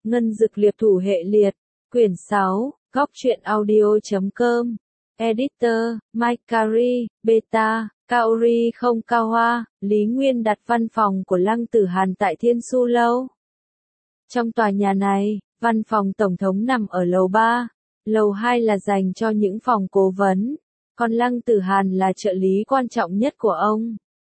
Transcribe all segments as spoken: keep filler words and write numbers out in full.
Ngân Dực Liệp Thủ Hệ Liệt, Quyển sáu, góc truyện audio chấm com, Editor, Mike Carey, Beta, Kaori không cao hoa, Lý Nguyên đặt văn phòng của Lăng Tử Hàn tại Thiên Su Lâu. Trong tòa nhà này, văn phòng Tổng thống nằm ở lầu ba, lầu hai là dành cho những phòng cố vấn, còn Lăng Tử Hàn là trợ lý quan trọng nhất của ông.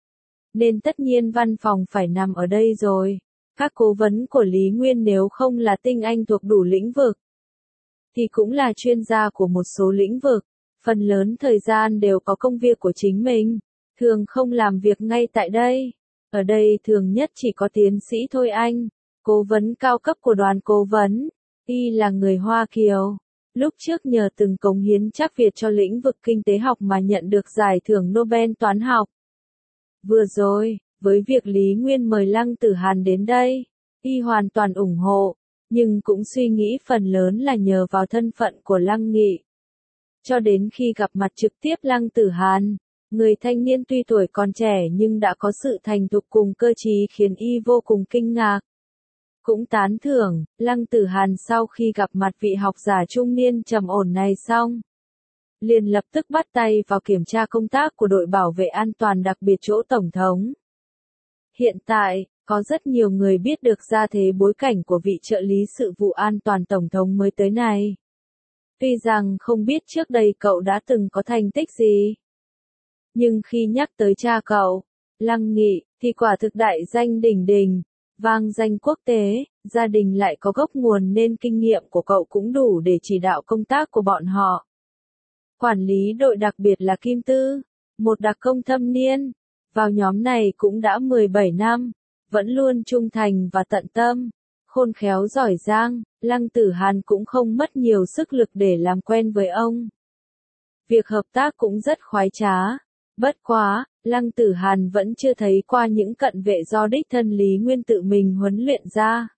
Nên tất nhiên văn phòng phải nằm ở đây rồi. Các cố vấn của Lý Nguyên nếu không là tinh anh thuộc đủ lĩnh vực, thì cũng là chuyên gia của một số lĩnh vực, phần lớn thời gian đều có công việc của chính mình, thường không làm việc ngay tại đây. Ở đây thường nhất chỉ có tiến sĩ Thôi Anh, cố vấn cao cấp của đoàn cố vấn, y là người Hoa Kiều. Lúc trước nhờ từng cống hiến chắc Việt cho lĩnh vực kinh tế học mà nhận được giải thưởng Nobel toán học. Vừa rồi, với việc Lý Nguyên mời Lăng Tử Hàn đến đây, y hoàn toàn ủng hộ, nhưng cũng suy nghĩ phần lớn là nhờ vào thân phận của Lăng Nghị. Cho đến khi gặp mặt trực tiếp Lăng Tử Hàn, người thanh niên tuy tuổi còn trẻ nhưng đã có sự thành thục cùng cơ trí khiến y vô cùng kinh ngạc. Cũng tán thưởng, Lăng Tử Hàn sau khi gặp mặt vị học giả trung niên trầm ổn này xong, liền lập tức bắt tay vào kiểm tra công tác của đội bảo vệ an toàn đặc biệt chỗ Tổng thống. Hiện tại, có rất nhiều người biết được gia thế bối cảnh của vị trợ lý sự vụ an toàn Tổng thống mới tới này. Tuy rằng không biết trước đây cậu đã từng có thành tích gì, nhưng khi nhắc tới cha cậu, Lăng Nghị, thì quả thực đại danh đỉnh đỉnh, vang danh quốc tế, gia đình lại có gốc nguồn nên kinh nghiệm của cậu cũng đủ để chỉ đạo công tác của bọn họ. Quản lý đội đặc biệt là Kim Tư, một đặc công thâm niên, vào nhóm này cũng đã mười bảy năm, vẫn luôn trung thành và tận tâm, khôn khéo giỏi giang, Lăng Tử Hàn cũng không mất nhiều sức lực để làm quen với ông. Việc hợp tác cũng rất khoái trá, bất quá, Lăng Tử Hàn vẫn chưa thấy qua những cận vệ do đích thân Lý Nguyên tự mình huấn luyện ra.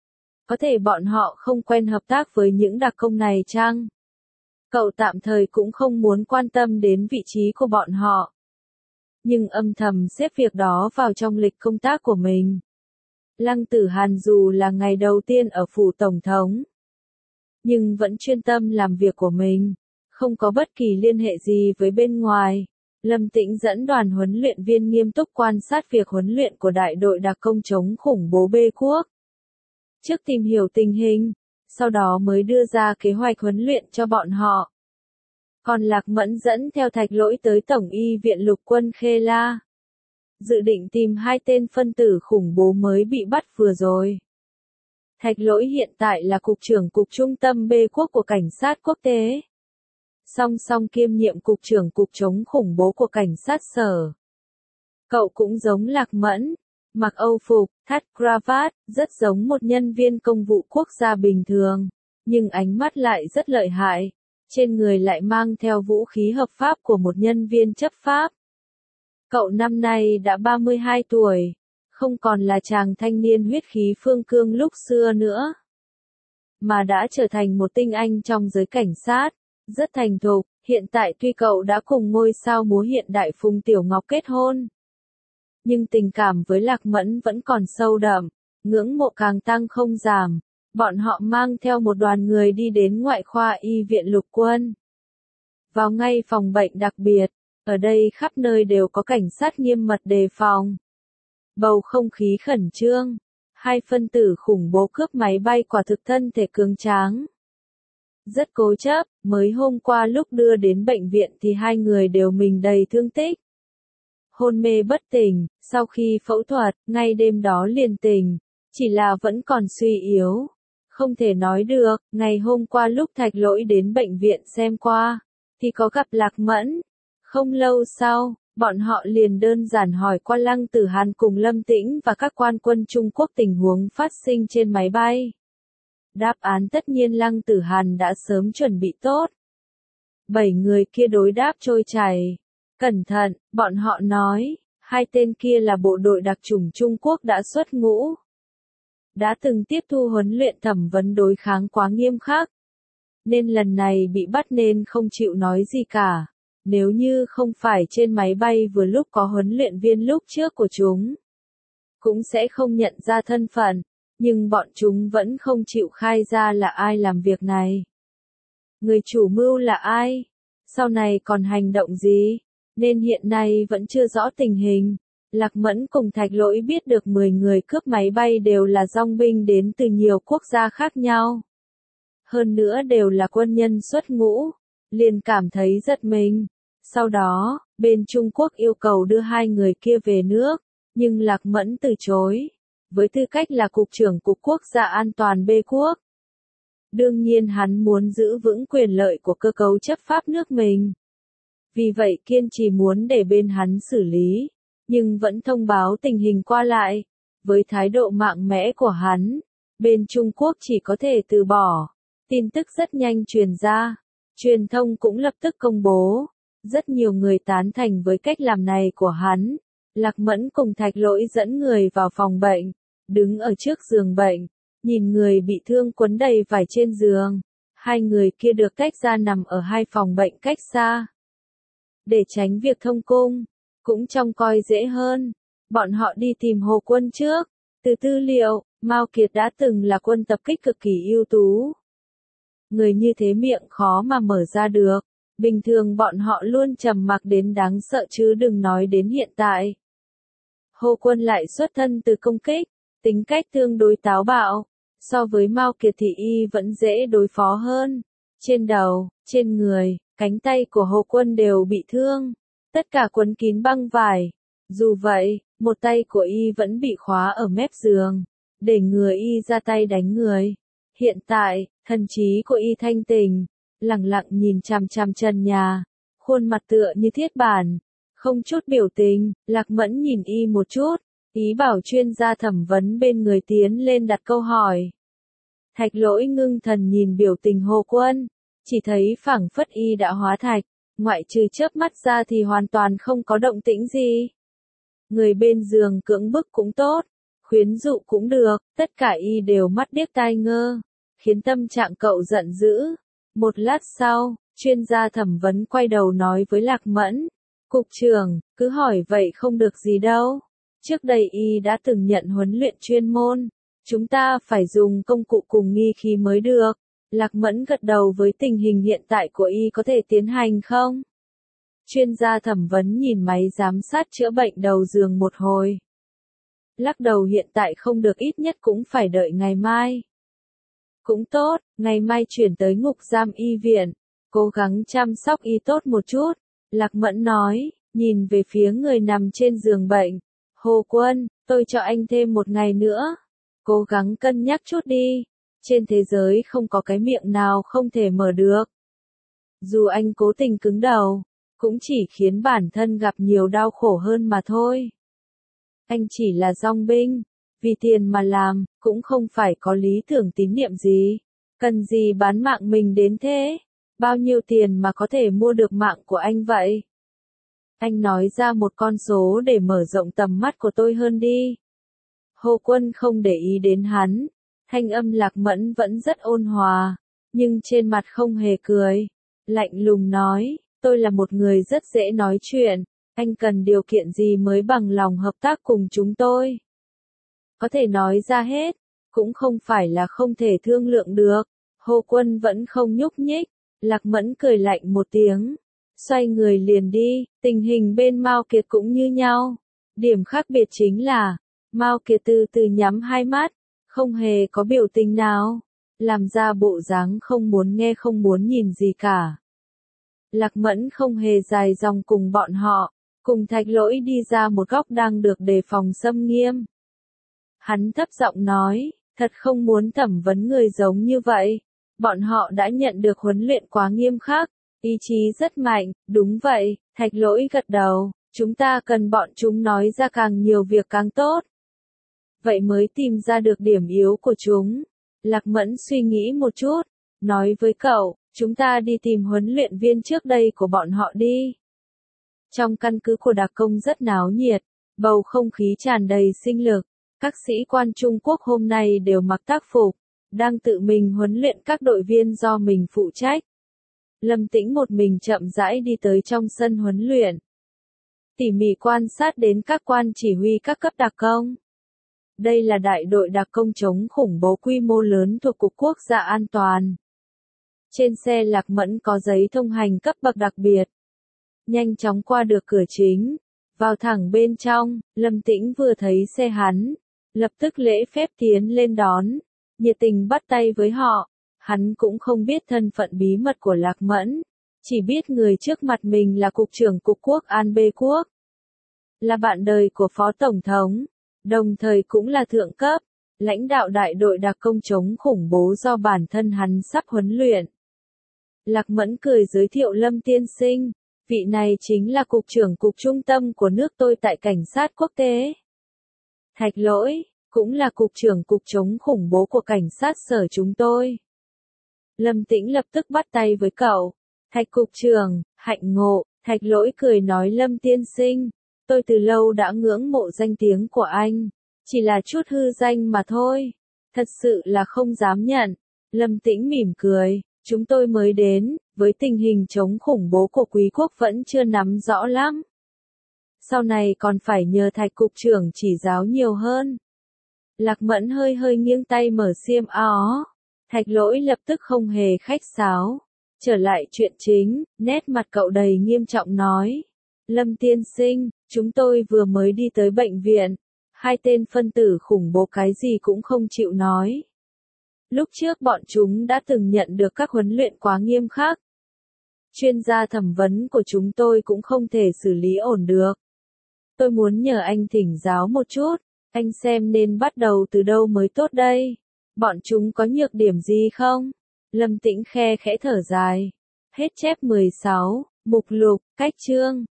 Có thể bọn họ không quen hợp tác với những đặc công này chăng? Cậu tạm thời cũng không muốn quan tâm đến vị trí của bọn họ, nhưng âm thầm xếp việc đó vào trong lịch công tác của mình. Lăng Tử Hàn dù là ngày đầu tiên ở phủ Tổng thống, nhưng vẫn chuyên tâm làm việc của mình, không có bất kỳ liên hệ gì với bên ngoài. Lâm Tĩnh dẫn đoàn huấn luyện viên nghiêm túc quan sát việc huấn luyện của đại đội đặc công chống khủng bố B quốc. Trước tìm hiểu tình hình, sau đó mới đưa ra kế hoạch huấn luyện cho bọn họ. Còn Lạc Mẫn dẫn theo Thạch Lỗi tới Tổng y viện lục quân Khê La, dự định tìm hai tên phân tử khủng bố mới bị bắt vừa rồi. Thạch Lỗi hiện tại là cục trưởng cục trung tâm B quốc của cảnh sát quốc tế, song song kiêm nhiệm cục trưởng cục chống khủng bố của cảnh sát sở. Cậu cũng giống Lạc Mẫn, mặc âu phục, thắt cravat, rất giống một nhân viên công vụ quốc gia bình thường, nhưng ánh mắt lại rất lợi hại, trên người lại mang theo vũ khí hợp pháp của một nhân viên chấp pháp. Cậu năm nay đã ba mươi hai tuổi, không còn là chàng thanh niên huyết khí phương cương lúc xưa nữa, mà đã trở thành một tinh anh trong giới cảnh sát, rất thành thục. Hiện tại tuy cậu đã cùng ngôi sao múa hiện đại Phùng Tiểu Ngọc kết hôn, nhưng tình cảm với Lạc Mẫn vẫn còn sâu đậm, ngưỡng mộ càng tăng không giảm. Bọn họ mang theo một đoàn người đi đến ngoại khoa y viện lục quân. Vào ngay phòng bệnh đặc biệt, ở đây khắp nơi đều có cảnh sát nghiêm mật đề phòng. Bầu không khí khẩn trương, hai phân tử khủng bố cướp máy bay quả thực thân thể cường tráng. Rất cố chấp, mới hôm qua lúc đưa đến bệnh viện thì hai người đều mình đầy thương tích. Hôn mê bất tỉnh, sau khi phẫu thuật, ngay đêm đó liền tỉnh, chỉ là vẫn còn suy yếu. Không thể nói được, ngày hôm qua lúc Thạch Lỗi đến bệnh viện xem qua, thì có gặp Lạc Mẫn. Không lâu sau, bọn họ liền đơn giản hỏi qua Lăng Tử Hàn cùng Lâm Tĩnh và các quan quân Trung Quốc tình huống phát sinh trên máy bay. Đáp án tất nhiên Lăng Tử Hàn đã sớm chuẩn bị tốt. Bảy người kia đối đáp trôi chảy. Cẩn thận, bọn họ nói, hai tên kia là bộ đội đặc chủng Trung Quốc đã xuất ngũ, đã từng tiếp thu huấn luyện thẩm vấn đối kháng quá nghiêm khắc, nên lần này bị bắt nên không chịu nói gì cả. Nếu như không phải trên máy bay vừa lúc có huấn luyện viên lúc trước của chúng, cũng sẽ không nhận ra thân phận. nhưng bọn chúng vẫn không chịu khai ra là ai làm việc này. Người chủ mưu là ai? Sau này còn hành động gì? Nên hiện nay vẫn chưa rõ tình hình. Lạc Mẫn cùng Thạch Lỗi biết được mười người cướp máy bay đều là dong binh đến từ nhiều quốc gia khác nhau. Hơn nữa đều là quân nhân xuất ngũ, liền cảm thấy giật mình. Sau đó, bên Trung Quốc yêu cầu đưa hai người kia về nước, nhưng Lạc Mẫn từ chối, với tư cách là Cục trưởng Cục Quốc gia An toàn B quốc. Đương nhiên hắn muốn giữ vững quyền lợi của cơ cấu chấp pháp nước mình. Vì vậy kiên trì muốn để bên hắn xử lý, nhưng vẫn thông báo tình hình qua lại. Với thái độ mạnh mẽ của hắn, bên Trung Quốc chỉ có thể từ bỏ. Tin tức rất nhanh truyền ra, truyền thông cũng lập tức công bố. Rất nhiều người tán thành với cách làm này của hắn. Lạc Mẫn cùng Thạch Lỗi dẫn người vào phòng bệnh, đứng ở trước giường bệnh, nhìn người bị thương quấn đầy vải trên giường. Hai người kia được tách ra nằm ở hai phòng bệnh cách xa. Để tránh việc thông cung, cũng trông coi dễ hơn. Bọn họ đi tìm Hồ Quân trước. Từ tư liệu, Mao Kiệt đã từng là quân tập kích cực kỳ ưu tú. Người như thế miệng khó mà mở ra được. Bình thường bọn họ luôn trầm mặc đến đáng sợ chứ đừng nói đến hiện tại. Hồ Quân lại xuất thân từ công kích, tính cách tương đối táo bạo. So với Mao Kiệt thì y vẫn dễ đối phó hơn. Trên đầu, trên người, cánh tay của Hồ Quân đều bị thương. Tất cả quấn kín băng vải. Dù vậy, một tay của y vẫn bị khóa ở mép giường, để ngừa y ra tay đánh người. Hiện tại, thần trí của y thanh tỉnh, lặng lặng nhìn chằm chằm trần nhà, khuôn mặt tựa như thiết bản, không chút biểu tình. Lạc Mẫn nhìn y một chút, ý bảo chuyên gia thẩm vấn bên người tiến lên đặt câu hỏi. Thạch Lỗi ngưng thần nhìn biểu tình Hồ Quân, chỉ thấy phảng phất y đã hóa thạch, ngoại trừ chớp mắt ra thì hoàn toàn không có động tĩnh gì. Người bên giường cưỡng bức cũng tốt, khuyến dụ cũng được, tất cả y đều mắt điếc tai ngơ, khiến tâm trạng cậu giận dữ. Một lát sau, chuyên gia thẩm vấn quay đầu nói với Lạc Mẫn, Cục trưởng, cứ hỏi vậy không được gì đâu. Trước đây y đã từng nhận huấn luyện chuyên môn, chúng ta phải dùng công cụ cùng nghi khí mới được. Lạc Mẫn gật đầu với tình hình hiện tại của y có thể tiến hành không? Chuyên gia thẩm vấn nhìn máy giám sát chữa bệnh đầu giường một hồi. Lắc đầu hiện tại không được, ít nhất cũng phải đợi ngày mai. Cũng tốt, ngày mai chuyển tới ngục giam y viện, cố gắng chăm sóc y tốt một chút. Lạc Mẫn nói, nhìn về phía người nằm trên giường bệnh. Hồ Quân, tôi cho anh thêm một ngày nữa. Cố gắng cân nhắc chút đi. Trên thế giới không có cái miệng nào không thể mở được. Dù anh cố tình cứng đầu, cũng chỉ khiến bản thân gặp nhiều đau khổ hơn mà thôi. Anh chỉ là dong binh, vì tiền mà làm, cũng không phải có lý tưởng tín niệm gì. Cần gì bán mạng mình đến thế? Bao nhiêu tiền mà có thể mua được mạng của anh vậy? Anh nói ra một con số để mở rộng tầm mắt của tôi hơn đi. Hồ Quân không để ý đến hắn. Thanh âm Lạc Mẫn vẫn rất ôn hòa, nhưng trên mặt không hề cười. Lạnh lùng nói, tôi là một người rất dễ nói chuyện, anh cần điều kiện gì mới bằng lòng hợp tác cùng chúng tôi? Có thể nói ra hết, cũng không phải là không thể thương lượng được. Hồ Quân vẫn không nhúc nhích, Lạc Mẫn cười lạnh một tiếng, xoay người liền đi. Tình hình bên Mao Kiệt cũng như nhau. Điểm khác biệt chính là, Mao Kiệt từ từ nhắm hai mắt, không hề có biểu tình nào, làm ra bộ dáng không muốn nghe không muốn nhìn gì cả. Lạc Mẫn không hề dài dòng cùng bọn họ, cùng Thạch Lỗi đi ra một góc đang được đề phòng xâm nghiêm. Hắn thấp giọng nói, thật không muốn thẩm vấn người giống như vậy. Bọn họ đã nhận được huấn luyện quá nghiêm khắc, ý chí rất mạnh. Đúng vậy, Thạch Lỗi gật đầu, chúng ta cần bọn chúng nói ra càng nhiều việc càng tốt. Vậy mới tìm ra được điểm yếu của chúng. Lạc Mẫn suy nghĩ một chút, nói với cậu, chúng ta đi tìm huấn luyện viên trước đây của bọn họ đi. Trong căn cứ của đặc công rất náo nhiệt, bầu không khí tràn đầy sinh lực. Các sĩ quan Trung Quốc hôm nay đều mặc tác phục, đang tự mình huấn luyện các đội viên do mình phụ trách. Lâm Tĩnh một mình chậm rãi đi tới trong sân huấn luyện, tỉ mỉ quan sát đến các quan chỉ huy các cấp đặc công. Đây là đại đội đặc công chống khủng bố quy mô lớn thuộc Cục Quốc gia An toàn. Trên xe Lạc Mẫn có giấy thông hành cấp bậc đặc biệt. Nhanh chóng qua được cửa chính, vào thẳng bên trong, Lâm Tĩnh vừa thấy xe hắn, lập tức lễ phép tiến lên đón, nhiệt tình bắt tay với họ. Hắn cũng không biết thân phận bí mật của Lạc Mẫn, chỉ biết người trước mặt mình là Cục trưởng Cục Quốc an B Quốc, là bạn đời của Phó Tổng thống, đồng thời cũng là thượng cấp, lãnh đạo đại đội đặc công chống khủng bố do bản thân hắn sắp huấn luyện. Lạc Mẫn cười giới thiệu Lâm tiên sinh, vị này chính là Cục trưởng Cục Trung tâm của nước tôi tại Cảnh sát Quốc tế. Thạch Lỗi, cũng là Cục trưởng Cục chống khủng bố của Cảnh sát sở chúng tôi. Lâm Tĩnh lập tức bắt tay với cậu. Thạch Cục trưởng, hạnh ngộ. Thạch Lỗi cười nói Lâm tiên sinh, tôi từ lâu đã ngưỡng mộ danh tiếng của anh, chỉ là chút hư danh mà thôi, thật sự là không dám nhận. Lâm Tĩnh mỉm cười, chúng tôi mới đến, với tình hình chống khủng bố của quý quốc vẫn chưa nắm rõ lắm. Sau này còn phải nhờ Thạch Cục trưởng chỉ giáo nhiều hơn. Lạc Mẫn hơi hơi nghiêng tay mở xiêm áo. Thạch Lỗi lập tức không hề khách sáo. Trở lại chuyện chính, nét mặt cậu đầy nghiêm trọng nói. Lâm tiên sinh, chúng tôi vừa mới đi tới bệnh viện. Hai tên phân tử khủng bố cái gì cũng không chịu nói. Lúc trước bọn chúng đã từng nhận được các huấn luyện quá nghiêm khắc. Chuyên gia thẩm vấn của chúng tôi cũng không thể xử lý ổn được. Tôi muốn nhờ anh thỉnh giáo một chút, anh xem nên bắt đầu từ đâu mới tốt đây? Bọn chúng có nhược điểm gì không? Lâm Tĩnh khe khẽ thở dài. Hết chép mười sáu, mục lục, cách chương.